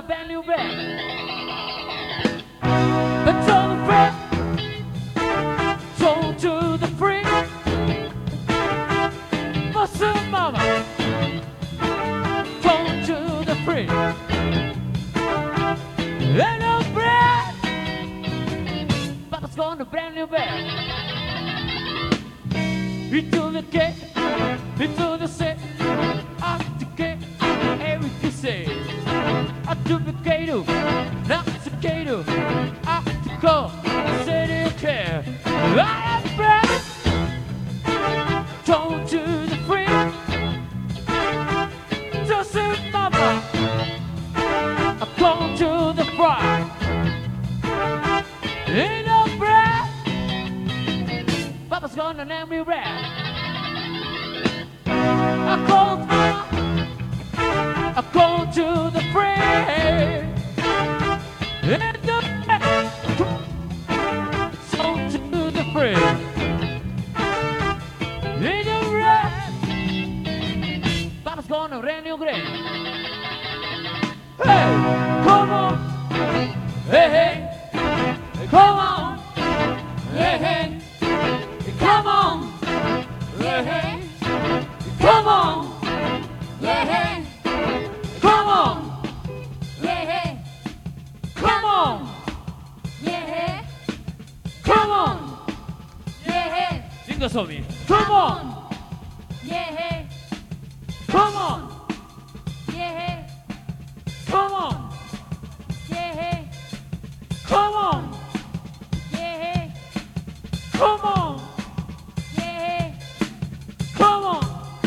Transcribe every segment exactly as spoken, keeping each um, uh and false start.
brand new band. But told the friend, told to the free, Muscle Mama, told to the free. Ain't no bread, Papa's got a brand new band. He told the cake, he told the set, up the cake, everything say. Up to the cato, not the cato, up to go, say they care. I am bread, told to the free, just say mama, I'm going to the fry. Ain't no bread, Papa's gonna name me red. I called mama, I go to the free. In the so to the free. In the red, Papa's gonna rain you great. Hey, come on. Hey, hey, come on. Hey, hey, come on. Hey, hey, come on. Yeah, hey. Come on! Yeah, hey! Come on! Yeah, hey! Come on! Yeah, hey! Sing the song. Come on! Yeah, hey! Come on! Yeah, hey! Come on! Yeah, hey! Come on! Yeah, hey! Come on! Yeah, hey! Come on!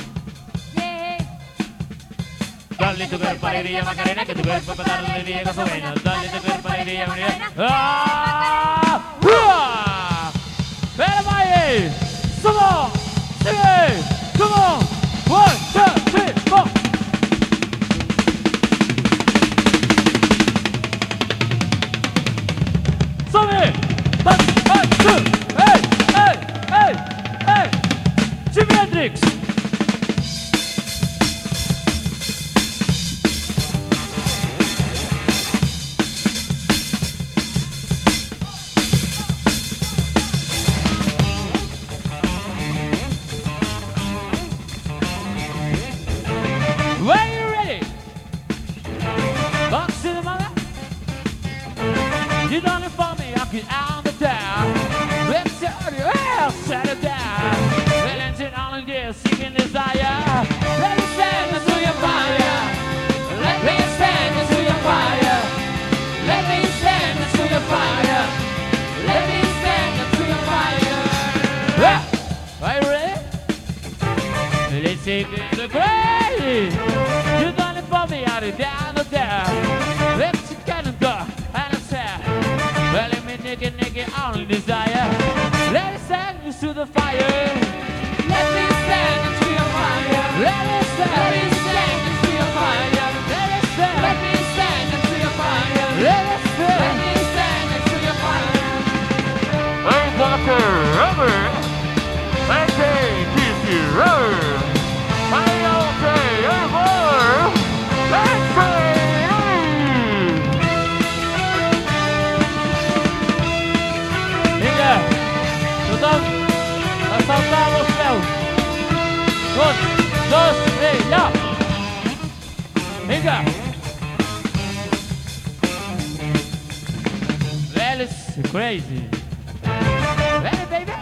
Dale tu cuerpo alegría Macarena, que tu cuerpo para darle alegría gasolina. Dale tu cuerpo alegría Macarena. Ah! Everybody, come on, sing it, come on. One, two, three, four. Sing it. One, two, hey, hey, hey, hey. Jimi Hendrix. You done it for me, I'll get out of town. Let's tell you, well, set it down. Well, it's an all in there, seeking desire. Let me stand into your fire. Let me stand into your fire. Let me stand into your fire. Let me stand into your fire. Yeah. Are you ready? Let's take it to the grave. You done it for me, I'll get down of there. Let's get it go. Well, let me naked, naked, only desire. Let it stand into the fire. Let me stand into your fire. Let it stand, let me stand into your fire. Let it stand, let me stand into your fire. Let it stand, let me stand into your fire. I'm Doctor Rubber. I say, kiss you, rubber. I don't say, I'm more. I say. Saltar los céus. Un, dos, tres, ya. Venga. That is crazy. Ready, baby?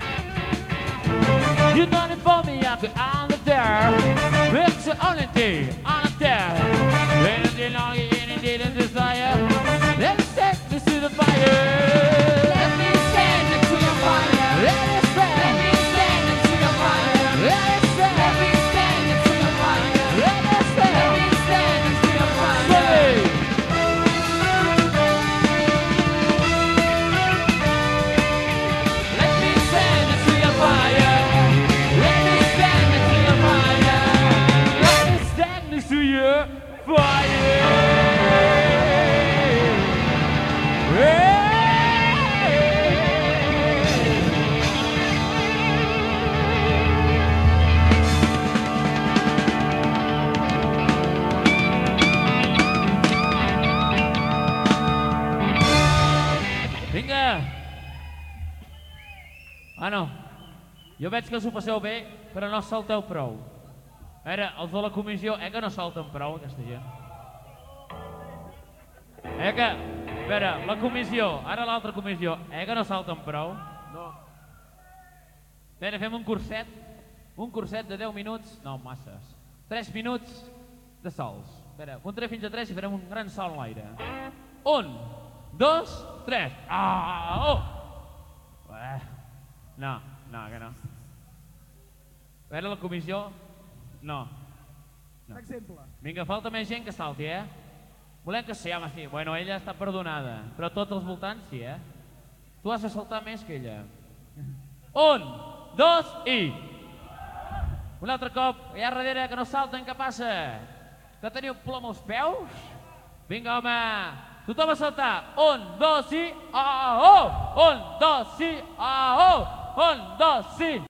You done it for me, I'm on the there. It's the only thing on the there. Anything long, anything desire. Let's take this to the fire. Let me stand into your fire. Let me stand. Let me stand into your fire. Let me stand. Let me stand into your fire. Let me stand. Let me stand into your fire. Let me stand into your fire. Let me stand into your fire. Let me stand into your fire. Ah, no. Jo veig que us ho passeu bé, però no salteu prou. A veure, els de la comissió, eh que no salten prou, aquesta gent? Eh que, a veure, la comissió, ara l'altra comissió, eh que no salten prou? No. A veure, fem un curset, un curset de deu minuts, no, masses, tres minuts de salts. A veure, comptaré fins a tres i farem un gran salt en l'aire. Un, dos, tres. Ah, oh! Eh, no, no, que no. A veure, la comissió, no. no. Exemple. Vinga, falta més gent que salti, eh? Volem que sí, home, sí. Bueno, ella està perdonada, però tots els voltants sí, eh? Tu has de saltar més que ella. Un, dos i... Un altre cop, allà darrere, que no salten, què passa? Que teniu plom als peus? Vinga, home, tothom a saltar. Un, dos i... Ah, oh! Un, dos i... Ah, oh! Un, dos i...